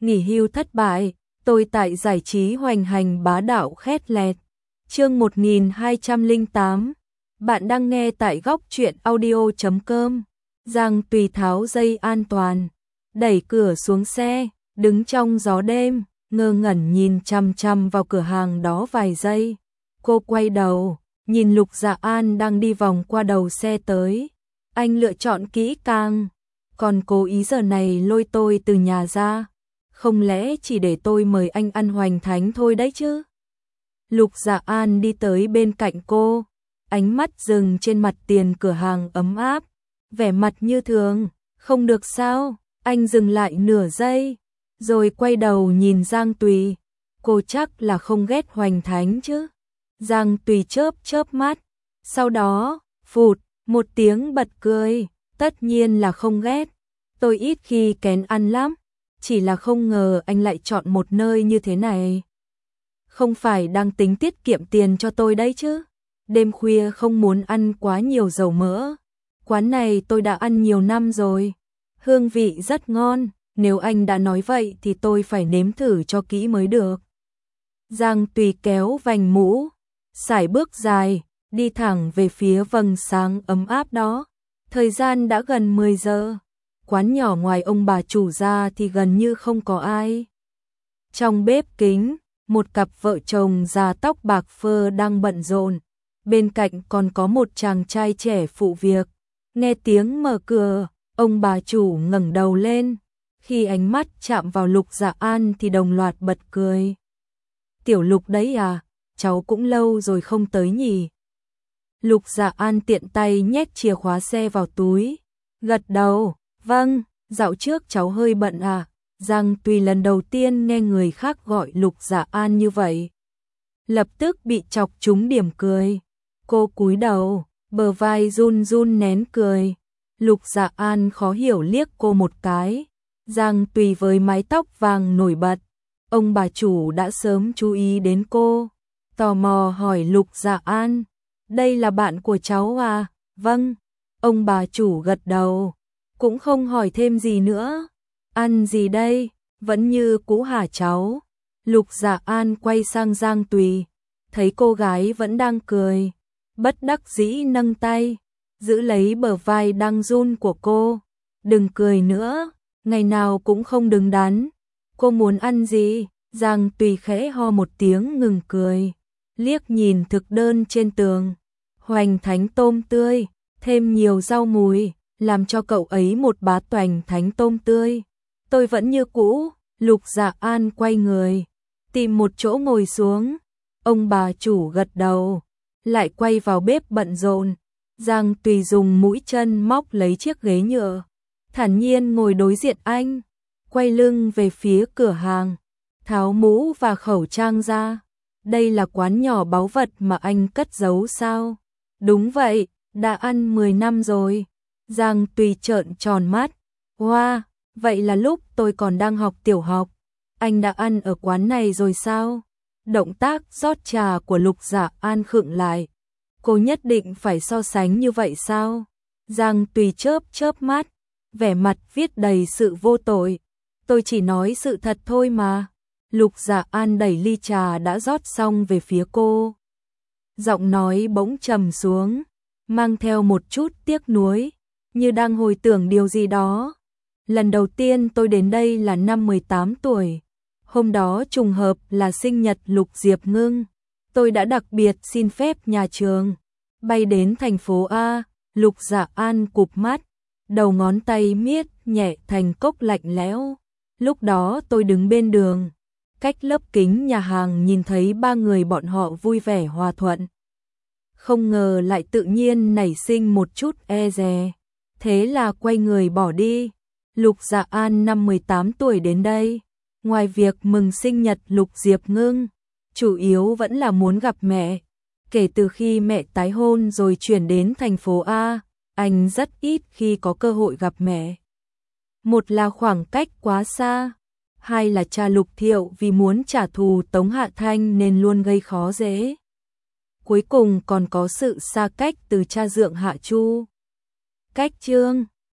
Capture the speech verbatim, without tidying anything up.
nghỉ hưu thất bại, tôi tại giải trí hoành hành bá đạo khét lẹt. Chương một nghìn hai trăm lẻ tám. Bạn đang nghe tại góc truyện audio chấm com. Giang Tùy tháo dây an toàn, đẩy cửa xuống xe, đứng trong gió đêm, ngơ ngẩn nhìn chằm chằm vào cửa hàng đó vài giây. Cô quay đầu, nhìn Lục Dạ An đang đi vòng qua đầu xe tới. Anh lựa chọn kỹ càng, còn cố ý giờ này lôi tôi từ nhà ra. Không lẽ chỉ để tôi mời anh ăn hoành thánh thôi đấy chứ? Lục Dạ An đi tới bên cạnh cô, ánh mắt dừng trên mặt tiền cửa hàng ấm áp, vẻ mặt như thường. Không được sao? Anh dừng lại nửa giây, rồi quay đầu nhìn Giang Tùy. Cô chắc là không ghét hoành thánh chứ? Giang Tùy chớp chớp mắt, sau đó, phụt, một tiếng bật cười. Tất nhiên là không ghét, tôi ít khi kén ăn lắm, chỉ là không ngờ anh lại chọn một nơi như thế này. Không phải đang tính tiết kiệm tiền cho tôi đấy chứ? Đêm khuya không muốn ăn quá nhiều dầu mỡ. Quán này tôi đã ăn nhiều năm rồi, hương vị rất ngon, nếu anh đã nói vậy thì tôi phải nếm thử cho kỹ mới được. Giang Tùy kéo vành mũ, sải bước dài, đi thẳng về phía vầng sáng ấm áp đó. Thời gian đã gần mười giờ, quán nhỏ ngoài ông bà chủ ra thì gần như không có ai. Trong bếp kính, một cặp vợ chồng già tóc bạc phơ đang bận rộn, bên cạnh còn có một chàng trai trẻ phụ việc. Nghe tiếng mở cửa, ông bà chủ ngẩng đầu lên, khi ánh mắt chạm vào Lục Dạ An thì đồng loạt bật cười. Tiểu Lục đấy à, cháu cũng lâu rồi không tới nhỉ? Lục Dạ An tiện tay nhét chìa khóa xe vào túi, gật đầu, vâng, dạo trước cháu hơi bận à. Giang Tùy lần đầu tiên nghe người khác gọi Lục Dạ An như vậy, lập tức bị chọc trúng điểm cười. Cô cúi đầu, bờ vai run run nén cười. Lục Dạ An khó hiểu liếc cô một cái. Giang Tùy với mái tóc vàng nổi bật, ông bà chủ đã sớm chú ý đến cô, tò mò hỏi Lục Dạ An, đây là bạn của cháu à? Vâng, ông bà chủ gật đầu, cũng không hỏi thêm gì nữa. Ăn gì đây? Vẫn như cũ hả cháu? Lục Dạ An quay sang Giang Tùy, thấy cô gái vẫn đang cười, bất đắc dĩ nâng tay, giữ lấy bờ vai đang run của cô. Đừng cười nữa, ngày nào cũng không đứng đắn. Cô muốn ăn gì? Giang Tùy khẽ ho một tiếng ngừng cười, liếc nhìn thực đơn trên tường. Hoành thánh tôm tươi, thêm nhiều rau mùi, làm cho cậu ấy một bát hoành thánh tôm tươi. Tôi vẫn như cũ. Lục Dạ An quay người, tìm một chỗ ngồi xuống. Ông bà chủ gật đầu, lại quay vào bếp bận rộn. Giang Tùy dùng mũi chân móc lấy chiếc ghế nhựa, thản nhiên ngồi đối diện anh, quay lưng về phía cửa hàng, tháo mũ và khẩu trang ra. Đây là quán nhỏ báu vật mà anh cất giấu sao? Đúng vậy, đã ăn mười năm rồi. Giang Tùy trợn tròn mắt. Wow, vậy là lúc tôi còn đang học tiểu học, anh đã ăn ở quán này rồi sao? Động tác rót trà của Lục Dạ An khựng lại. Cô nhất định phải so sánh như vậy sao? Giang Tùy chớp chớp mắt, vẻ mặt viết đầy sự vô tội. Tôi chỉ nói sự thật thôi mà. Lục Dạ An đẩy ly trà đã rót xong về phía cô. Giọng nói bỗng trầm xuống, mang theo một chút tiếc nuối, như đang hồi tưởng điều gì đó. Lần đầu tiên tôi đến đây là năm mười tám tuổi. Hôm đó trùng hợp là sinh nhật Lục Diệp Ngưng. Tôi đã đặc biệt xin phép nhà trường, bay đến thành phố A. Lục Dạ An cụp mắt, đầu ngón tay miết nhẹ thành cốc lạnh lẽo. Lúc đó tôi đứng bên đường, cách lớp kính nhà hàng nhìn thấy ba người bọn họ vui vẻ hòa thuận. Không ngờ lại tự nhiên nảy sinh một chút e dè. Thế là quay người bỏ đi. Lục Dạ An năm mười tám tuổi đến đây, ngoài việc mừng sinh nhật Lục Diệp Ngưng, chủ yếu vẫn là muốn gặp mẹ. Kể từ khi mẹ tái hôn rồi chuyển đến thành phố A, anh rất ít khi có cơ hội gặp mẹ. Một là khoảng cách quá xa, hai là cha Lục Thiệu vì muốn trả thù Tống Hạ Thanh nên luôn gây khó dễ. Cuối cùng còn có sự xa cách từ cha dượng Hạ Chu. Cách Trương